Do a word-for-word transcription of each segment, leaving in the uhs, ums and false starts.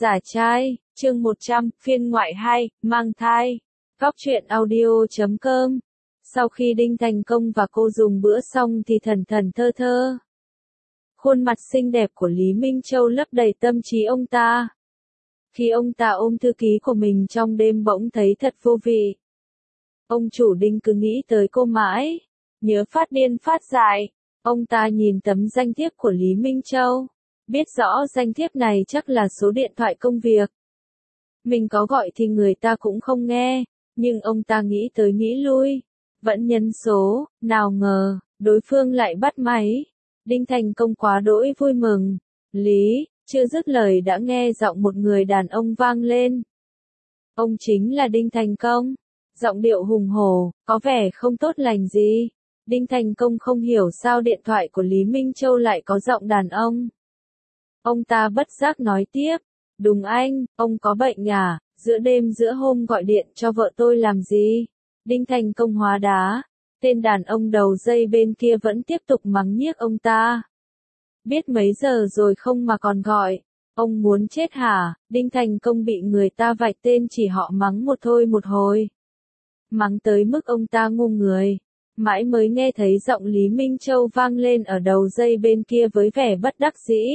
Giả trai, chương một trăm, phiên ngoại hai, mang thai. Góc truyện audio chấm com. Sau khi Đinh Thành Công và cô dùng bữa xong thì thần thần thơ thơ. Khuôn mặt xinh đẹp của Lý Minh Châu lấp đầy tâm trí ông ta. Khi ông ta ôm thư ký của mình trong đêm bỗng thấy thật vô vị. Ông chủ Đinh cứ nghĩ tới cô mãi, nhớ phát điên phát dại. Ông ta nhìn tấm danh thiếp của Lý Minh Châu, biết rõ danh thiếp này chắc là số điện thoại công việc. Mình có gọi thì người ta cũng không nghe, nhưng ông ta nghĩ tới nghĩ lui, vẫn nhấn số, nào ngờ, đối phương lại bắt máy. Đinh Thành Công quá đỗi vui mừng. Lý, chưa dứt lời đã nghe giọng một người đàn ông vang lên. Ông chính là Đinh Thành Công. Giọng điệu hùng hổ, có vẻ không tốt lành gì. Đinh Thành Công không hiểu sao điện thoại của Lý Minh Châu lại có giọng đàn ông. Ông ta bất giác nói tiếp, đúng anh, ông có bệnh à, giữa đêm giữa hôm gọi điện cho vợ tôi làm gì? Đinh Thành Công hóa đá, tên đàn ông đầu dây bên kia vẫn tiếp tục mắng nhiếc ông ta. Biết mấy giờ rồi không mà còn gọi, ông muốn chết hả? Đinh Thành Công bị người ta vạch tên chỉ họ mắng một thôi một hồi. Mắng tới mức ông ta ngu người, mãi mới nghe thấy giọng Lý Minh Châu vang lên ở đầu dây bên kia với vẻ bất đắc dĩ.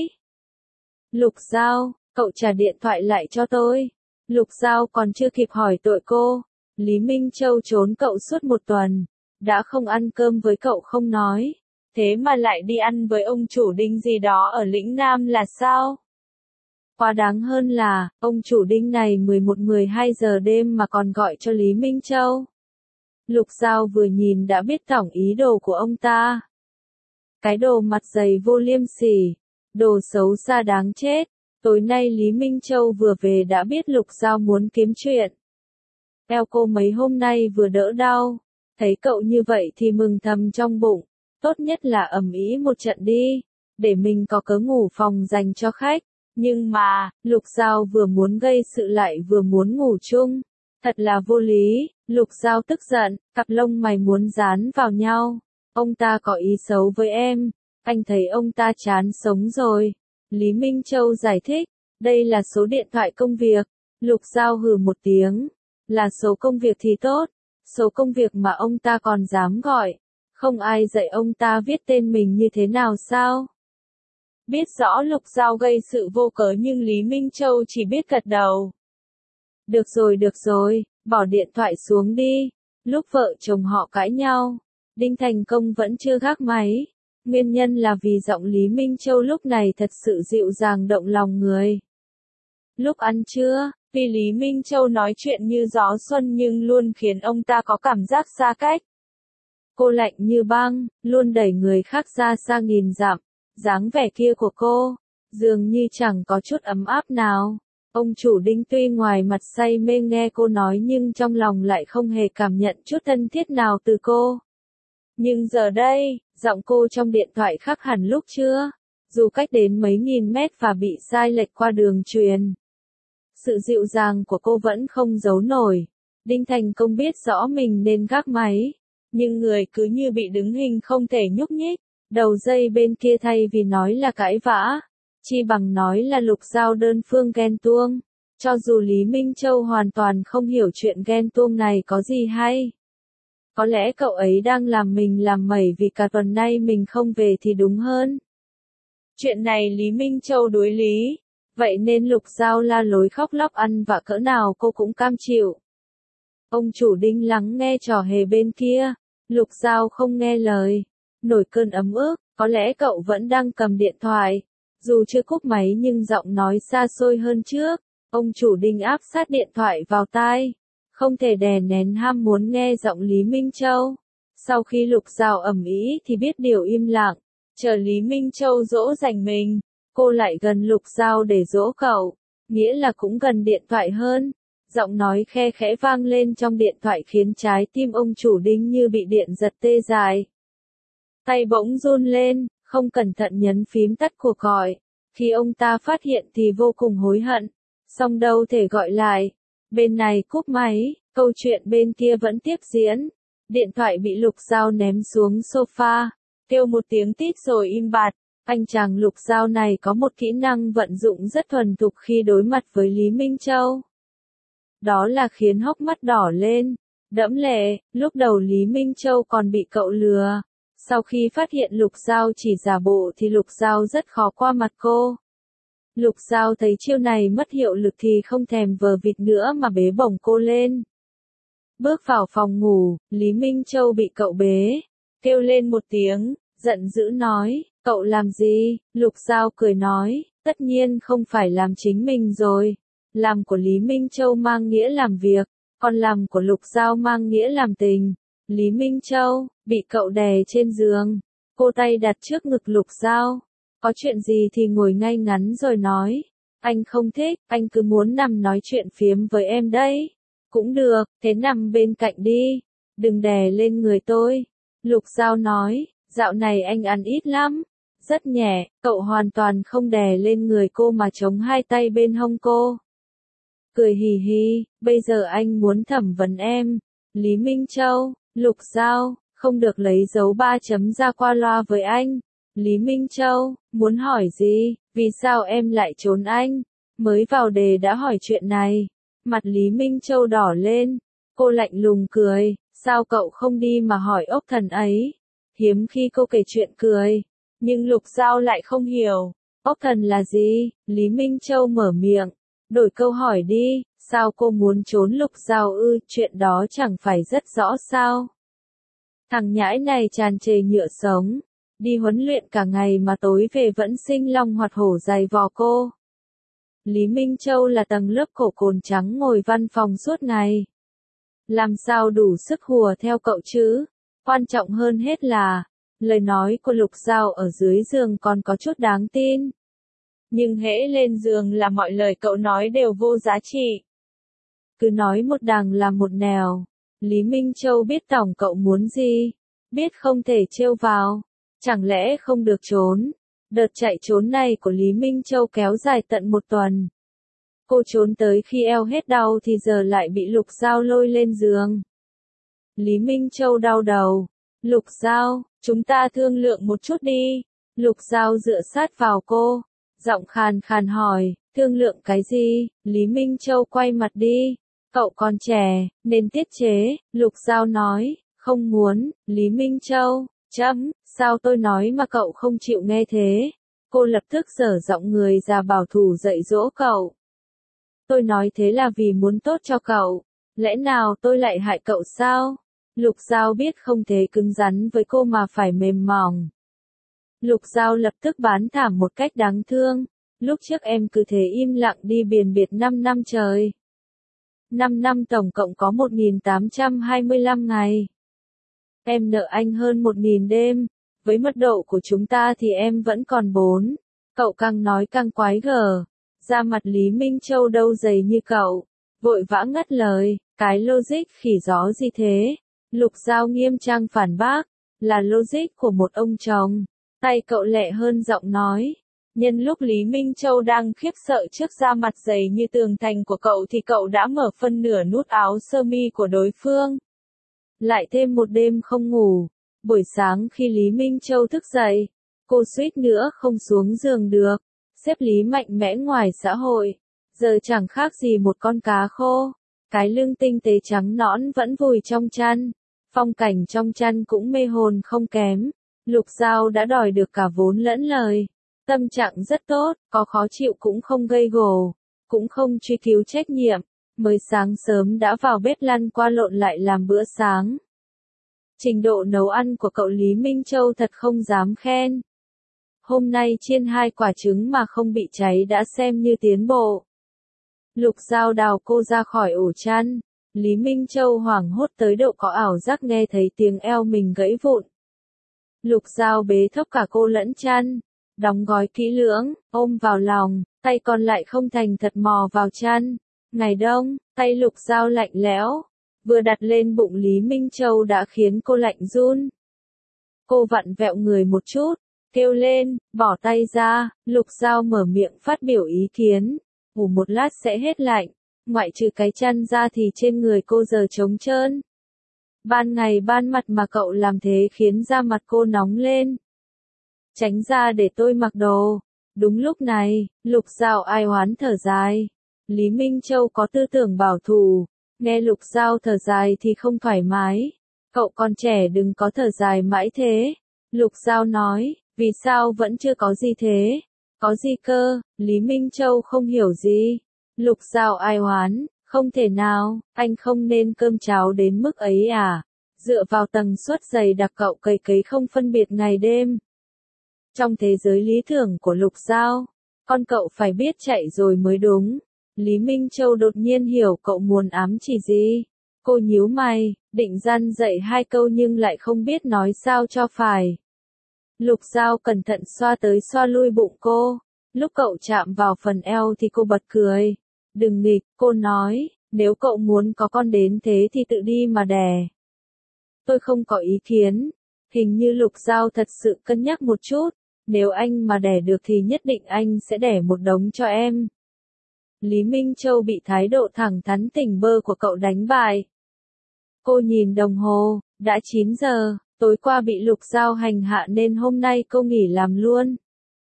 Lục Giao, cậu trả điện thoại lại cho tôi. Lục Giao còn chưa kịp hỏi tội cô. Lý Minh Châu trốn cậu suốt một tuần, đã không ăn cơm với cậu không nói, thế mà lại đi ăn với ông chủ Đinh gì đó ở lĩnh Nam là sao? Quá đáng hơn là, ông chủ Đinh này mười một mười hai giờ đêm mà còn gọi cho Lý Minh Châu. Lục Giao vừa nhìn đã biết tổng ý đồ của ông ta. Cái đồ mặt dày vô liêm sỉ, đồ xấu xa đáng chết. Tối nay Lý Minh Châu vừa về đã biết Lục Giao muốn kiếm chuyện. Eo cô mấy hôm nay vừa đỡ đau, thấy cậu như vậy thì mừng thầm trong bụng, tốt nhất là ầm ĩ một trận đi, để mình có cớ ngủ phòng dành cho khách. Nhưng mà, Lục Giao vừa muốn gây sự lại vừa muốn ngủ chung, thật là vô lý. Lục Giao tức giận, cặp lông mày muốn dán vào nhau. Ông ta có ý xấu với em, anh thấy ông ta chán sống rồi. Lý Minh Châu giải thích, đây là số điện thoại công việc. Lục Giao hừ một tiếng, là số công việc thì tốt, số công việc mà ông ta còn dám gọi. Không ai dạy ông ta viết tên mình như thế nào sao? Biết rõ Lục Giao gây sự vô cớ nhưng Lý Minh Châu chỉ biết gật đầu. Được rồi được rồi, bỏ điện thoại xuống đi. Lúc vợ chồng họ cãi nhau, Đinh Thành Công vẫn chưa gác máy. Nguyên nhân là vì giọng Lý Minh Châu lúc này thật sự dịu dàng động lòng người. Lúc ăn trưa, vì Lý Minh Châu nói chuyện như gió xuân nhưng luôn khiến ông ta có cảm giác xa cách. Cô lạnh như băng, luôn đẩy người khác ra xa nghìn dặm. Dáng vẻ kia của cô, dường như chẳng có chút ấm áp nào. Ông chủ Đinh tuy ngoài mặt say mê nghe cô nói nhưng trong lòng lại không hề cảm nhận chút thân thiết nào từ cô. Nhưng giờ đây, giọng cô trong điện thoại khác hẳn lúc chưa, dù cách đến mấy nghìn mét và bị sai lệch qua đường truyền. Sự dịu dàng của cô vẫn không giấu nổi. Đinh Thành Công biết rõ mình nên gác máy, nhưng người cứ như bị đứng hình không thể nhúc nhích. Đầu dây bên kia thay vì nói là cãi vã, chi bằng nói là Lục Giao đơn phương ghen tuông. Cho dù Lý Minh Châu hoàn toàn không hiểu chuyện ghen tuông này có gì hay. Có lẽ cậu ấy đang làm mình làm mẩy vì cả tuần nay mình không về thì đúng hơn. Chuyện này Lý Minh Châu đối lý, vậy nên Lục Giao la lối khóc lóc ăn vạ cỡ nào cô cũng cam chịu. Ông chủ Đinh lắng nghe trò hề bên kia, Lục Giao không nghe lời, nổi cơn ấm ức, có lẽ cậu vẫn đang cầm điện thoại. Dù chưa cúp máy nhưng giọng nói xa xôi hơn trước, ông chủ Đinh áp sát điện thoại vào tai. Không thể đè nén ham muốn nghe giọng Lý Minh Châu. Sau khi Lục Giao ầm ĩ thì biết điều im lặng, chờ Lý Minh Châu dỗ dành mình, cô lại gần Lục Giao để dỗ cậu, nghĩa là cũng gần điện thoại hơn. Giọng nói khe khẽ vang lên trong điện thoại khiến trái tim ông chủ Đinh như bị điện giật tê dại. Tay bỗng run lên, không cẩn thận nhấn phím tắt cuộc gọi. Khi ông ta phát hiện thì vô cùng hối hận, song đâu thể gọi lại. Bên này cúp máy, câu chuyện bên kia vẫn tiếp diễn. Điện thoại bị Lục Giao ném xuống sofa, kêu một tiếng tít rồi im bặt. Anh chàng Lục Giao này có một kỹ năng vận dụng rất thuần thục khi đối mặt với Lý Minh Châu. Đó là khiến hốc mắt đỏ lên, đẫm lệ, lúc đầu Lý Minh Châu còn bị cậu lừa. Sau khi phát hiện Lục Giao chỉ giả bộ thì Lục Giao rất khó qua mặt cô. Lục Giao thấy chiêu này mất hiệu lực thì không thèm vờ vịt nữa mà bế bổng cô lên. Bước vào phòng ngủ, Lý Minh Châu bị cậu bế, kêu lên một tiếng, giận dữ nói, cậu làm gì? Lục Giao cười nói, tất nhiên không phải làm chính mình rồi. Làm của Lý Minh Châu mang nghĩa làm việc, còn làm của Lục Giao mang nghĩa làm tình. Lý Minh Châu, bị cậu đè trên giường, cô tay đặt trước ngực Lục Giao. Có chuyện gì thì ngồi ngay ngắn rồi nói. Anh không thích, anh cứ muốn nằm nói chuyện phiếm với em đấy. Cũng được, thế nằm bên cạnh đi. Đừng đè lên người tôi. Lục Giao nói, dạo này anh ăn ít lắm. Rất nhẹ, cậu hoàn toàn không đè lên người cô mà chống hai tay bên hông cô. Cười hì hì, bây giờ anh muốn thẩm vấn em. Lý Minh Châu, Lục Giao, không được lấy dấu ba chấm ra qua loa với anh. Lý Minh Châu, muốn hỏi gì, vì sao em lại trốn anh? Mới vào đề đã hỏi chuyện này. Mặt Lý Minh Châu đỏ lên, cô lạnh lùng cười, sao cậu không đi mà hỏi ốc thần ấy? Hiếm khi cô kể chuyện cười, nhưng Lục Giao lại không hiểu. Ốc thần là gì? Lý Minh Châu mở miệng, đổi câu hỏi đi, sao cô muốn trốn Lục Giao ư, chuyện đó chẳng phải rất rõ sao? Thằng nhãi này tràn trề nhựa sống, đi huấn luyện cả ngày mà tối về vẫn sinh long hoạt hổ giày vò cô. Lý Minh Châu là tầng lớp cổ cồn trắng ngồi văn phòng suốt ngày. Làm sao đủ sức hùa theo cậu chứ? Quan trọng hơn hết là, lời nói của Lục Giao ở dưới giường còn có chút đáng tin. Nhưng hễ lên giường là mọi lời cậu nói đều vô giá trị. Cứ nói một đằng là một nẻo. Lý Minh Châu biết tổng cậu muốn gì, biết không thể trêu vào, chẳng lẽ không được trốn. Đợt chạy trốn này của Lý Minh Châu kéo dài tận một tuần. Cô trốn tới khi eo hết đau thì giờ lại bị Lục Giao lôi lên giường. Lý Minh Châu đau đầu. Lục Giao, chúng ta thương lượng một chút đi. Lục Giao dựa sát vào cô, giọng khàn khàn hỏi, thương lượng cái gì? Lý Minh Châu quay mặt đi. Cậu còn trẻ, nên tiết chế. Lục Giao nói, không muốn. Lý Minh Châu, chấm, sao tôi nói mà cậu không chịu nghe thế? Cô lập tức dở giọng người già bảo thủ dạy dỗ cậu. Tôi nói thế là vì muốn tốt cho cậu. Lẽ nào tôi lại hại cậu sao? Lục Giao biết không thể cứng rắn với cô mà phải mềm mỏng. Lục Giao lập tức bán thảm một cách đáng thương. Lúc trước em cứ thế im lặng đi biền biệt năm năm trời. năm năm tổng cộng có một nghìn tám trăm hai mươi lăm ngày. Em nợ anh hơn một nghìn đêm. Với mật độ của chúng ta thì em vẫn còn bốn. Cậu càng nói càng quái gở. Da mặt Lý Minh Châu đâu dày như cậu. Vội vã ngắt lời, cái logic khỉ gió gì thế? Lục Giao nghiêm trang phản bác, là logic của một ông chồng. Tay cậu lẹ hơn giọng nói. Nhân lúc Lý Minh Châu đang khiếp sợ trước da mặt dày như tường thành của cậu thì cậu đã mở phân nửa nút áo sơ mi của đối phương. Lại thêm một đêm không ngủ. Buổi sáng khi Lý Minh Châu thức dậy, cô suýt nữa không xuống giường được. Xếp Lý mạnh mẽ ngoài xã hội, giờ chẳng khác gì một con cá khô. Cái lưng tinh tế trắng nõn vẫn vùi trong chăn. Phong cảnh trong chăn cũng mê hồn không kém. Lục Giao đã đòi được cả vốn lẫn lời. Tâm trạng rất tốt, có khó chịu cũng không gây gổ, cũng không truy cứu trách nhiệm. Mới sáng sớm đã vào bếp lăn qua lộn lại làm bữa sáng. Trình độ nấu ăn của cậu Lý Minh Châu thật không dám khen. Hôm nay chiên hai quả trứng mà không bị cháy đã xem như tiến bộ. Lục Giao đào cô ra khỏi ổ chăn. Lý Minh Châu hoảng hốt tới độ có ảo giác nghe thấy tiếng eo mình gãy vụn. Lục Giao bế thốc cả cô lẫn chăn, đóng gói kỹ lưỡng, ôm vào lòng, tay còn lại không thành thật mò vào chăn. Ngày đông, tay Lục Giao lạnh lẽo, vừa đặt lên bụng Lý Minh Châu đã khiến cô lạnh run. Cô vặn vẹo người một chút, kêu lên, bỏ tay ra. Lục Giao mở miệng phát biểu ý kiến, ngủ một lát sẽ hết lạnh, ngoại trừ cái chăn ra thì trên người cô giờ trống trơn. Ban ngày ban mặt mà cậu làm thế khiến da mặt cô nóng lên. tránh ra để tôi mặc đồ. Đúng lúc này, Lục Giao ai oán thở dài. Lý Minh Châu có tư tưởng bảo thủ, nghe Lục Giao thở dài thì không thoải mái. Cậu còn trẻ đừng có thở dài mãi thế. Lục Giao nói, vì sao vẫn chưa có gì thế? Có gì cơ? Lý Minh Châu không hiểu gì. Lục Giao ai oán, không thể nào, anh không nên cơm cháo đến mức ấy à? Dựa vào tầng suất dày đặc cậu cày cấy không phân biệt ngày đêm. Trong thế giới lý tưởng của Lục Giao, con cậu phải biết chạy rồi mới đúng. Lý Minh Châu đột nhiên hiểu cậu muốn ám chỉ gì. Cô nhíu mày, định răn dạy hai câu nhưng lại không biết nói sao cho phải. Lục Giao cẩn thận xoa tới xoa lui bụng cô. Lúc cậu chạm vào phần eo thì cô bật cười. Đừng nghịch, cô nói, nếu cậu muốn có con đến thế thì tự đi mà đẻ. Tôi không có ý kiến. Hình như Lục Giao thật sự cân nhắc một chút. Nếu anh mà đẻ được thì nhất định anh sẽ đẻ một đống cho em. Lý Minh Châu bị thái độ thẳng thắn tỉnh bơ của cậu đánh bại. Cô nhìn đồng hồ, đã chín giờ, tối qua bị Lục Giao hành hạ nên hôm nay cô nghỉ làm luôn.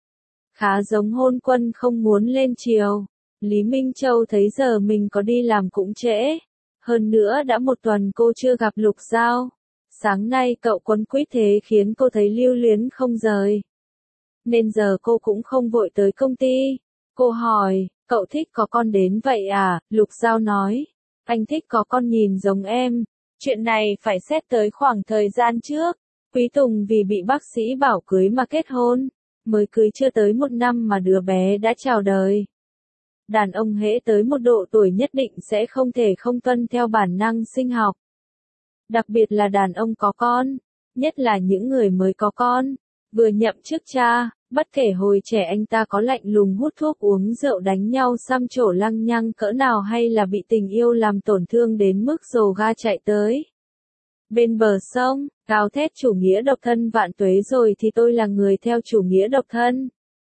Khá giống hôn quân không muốn lên chiều. Lý Minh Châu thấy giờ mình có đi làm cũng trễ. Hơn nữa đã một tuần cô chưa gặp Lục Giao. Sáng nay cậu quấn quýt thế khiến cô thấy lưu luyến không rời. Nên giờ cô cũng không vội tới công ty. Cô hỏi, cậu thích có con đến vậy à? Lục Giao nói, anh thích có con nhìn giống em. Chuyện này phải xét tới khoảng thời gian trước. Quý Tùng vì bị bác sĩ bảo cưới mà kết hôn. Mới cưới chưa tới một năm mà đứa bé đã chào đời. Đàn ông hễ tới một độ tuổi nhất định sẽ không thể không tuân theo bản năng sinh học. Đặc biệt là đàn ông có con, nhất là những người mới có con, vừa nhậm chức cha, bất kể hồi trẻ anh ta có lạnh lùng hút thuốc uống rượu đánh nhau xăm trổ lăng nhăng cỡ nào hay là bị tình yêu làm tổn thương đến mức rồ ga chạy tới. Bên bờ sông, gào thét chủ nghĩa độc thân vạn tuế rồi thì tôi là người theo chủ nghĩa độc thân.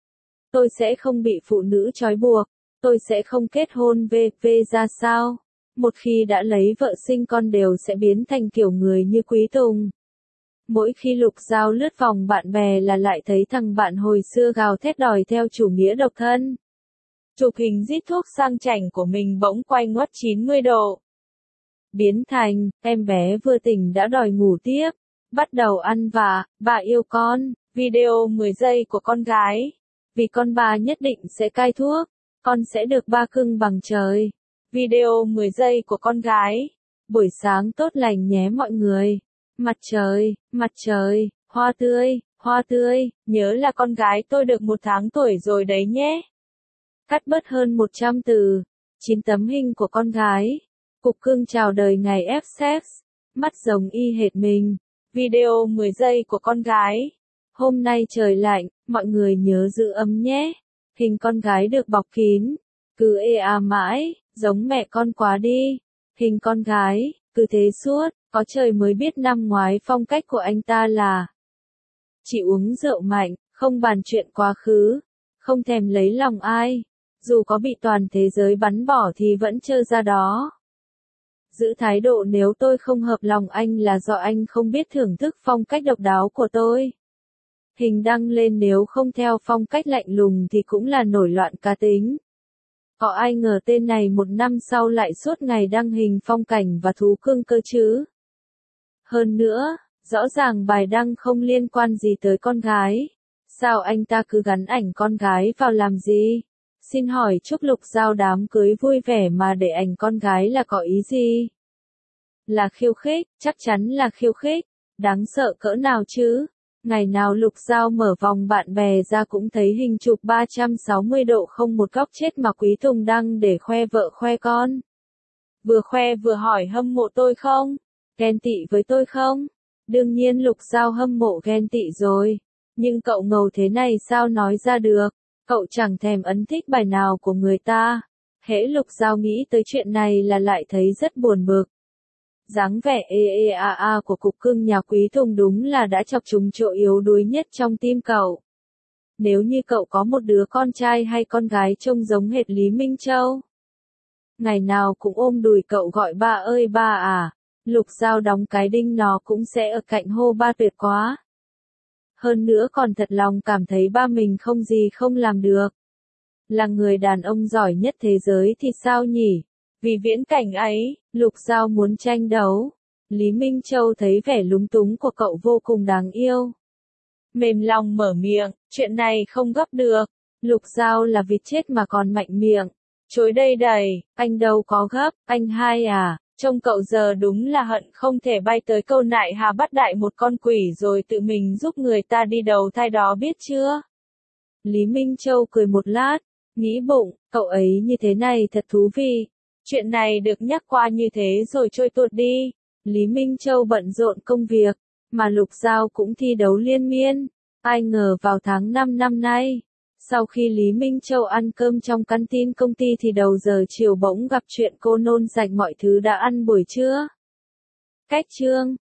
Tôi sẽ không bị phụ nữ trói buộc, tôi sẽ không kết hôn vê vê ra sao. Một khi đã lấy vợ sinh con đều sẽ biến thành kiểu người như Quý Tùng. Mỗi khi Lục Giao lướt vòng bạn bè là lại thấy thằng bạn hồi xưa gào thét đòi theo chủ nghĩa độc thân. Chụp hình rít thuốc sang chảnh của mình bỗng quay ngoắt chín mươi độ. Biến thành, em bé vừa tỉnh đã đòi ngủ tiếp, bắt đầu ăn vạ, bà yêu con, video mười giây của con gái. Vì con bà nhất định sẽ cai thuốc, con sẽ được ba cưng bằng trời. Video mười giây của con gái. Buổi sáng tốt lành nhé mọi người. Mặt trời, mặt trời, hoa tươi, hoa tươi, nhớ là con gái tôi được một tháng tuổi rồi đấy nhé. Cắt bớt hơn một trăm từ. chín tấm hình của con gái. Cục cưng chào đời ngày ép sex. Mắt giống y hệt mình. Video mười giây của con gái. Hôm nay trời lạnh, mọi người nhớ giữ ấm nhé. Hình con gái được bọc kín. Cứ ê à mãi, giống mẹ con quá đi. Hình con gái, cứ thế suốt, có trời mới biết năm ngoái phong cách của anh ta là chỉ uống rượu mạnh, không bàn chuyện quá khứ, không thèm lấy lòng ai. Dù có bị toàn thế giới bắn bỏ thì vẫn trơ ra đó. Giữ thái độ nếu tôi không hợp lòng anh là do anh không biết thưởng thức phong cách độc đáo của tôi. Hình đăng lên nếu không theo phong cách lạnh lùng thì cũng là nổi loạn cá tính. Có ai ngờ tên này một năm sau lại suốt ngày đăng hình phong cảnh và thú cưng cơ chứ? Hơn nữa, rõ ràng bài đăng không liên quan gì tới con gái. Sao anh ta cứ gắn ảnh con gái vào làm gì? Xin hỏi chúc Lục Giao đám cưới vui vẻ mà để ảnh con gái là có ý gì? Là khiêu khích, chắc chắn là khiêu khích. Đáng sợ cỡ nào chứ? Ngày nào Lục Giao mở vòng bạn bè ra cũng thấy hình chụp ba trăm sáu mươi độ không một góc chết mà Quý Tùng đăng để khoe vợ khoe con. Vừa khoe vừa hỏi hâm mộ tôi không? Ghen tị với tôi không? Đương nhiên Lục Giao hâm mộ ghen tị rồi. Nhưng cậu ngầu thế này sao nói ra được? Cậu chẳng thèm ấn thích bài nào của người ta. Hễ Lục Giao nghĩ tới chuyện này là lại thấy rất buồn bực. Dáng vẻ ê ê a a của cục cưng nhà Quý Tùng đúng là đã chọc trúng chỗ yếu đuối nhất trong tim cậu. Nếu như cậu có một đứa con trai hay con gái trông giống hệt Lý Minh Châu, ngày nào cũng ôm đùi cậu gọi ba ơi ba à, Lục Giao đóng cái đinh nó cũng sẽ ở cạnh hô ba tuyệt quá. hơn nữa còn thật lòng cảm thấy ba mình không gì không làm được. Là người đàn ông giỏi nhất thế giới thì sao nhỉ? Vì viễn cảnh ấy, Lục Giao muốn tranh đấu. Lý Minh Châu thấy vẻ lúng túng của cậu vô cùng đáng yêu. Mềm lòng mở miệng, chuyện này không gấp được. Lục Giao là vịt chết mà còn mạnh miệng. Chối đây đầy, anh đâu có gấp, anh hai à, trông cậu giờ đúng là hận không thể bay tới câu nại hà bắt đại một con quỷ rồi tự mình giúp người ta đi đầu thai đó biết chưa? Lý Minh Châu cười một lát, nghĩ bụng, cậu ấy như thế này thật thú vị. Chuyện này được nhắc qua như thế rồi trôi tuột đi. Lý Minh Châu bận rộn công việc, mà Lục Giao cũng thi đấu liên miên. Ai ngờ vào tháng năm năm nay, sau khi Lý Minh Châu ăn cơm trong căn tin công ty thì đầu giờ chiều bỗng gặp chuyện cô nôn sạch mọi thứ đã ăn buổi trưa. Cách chương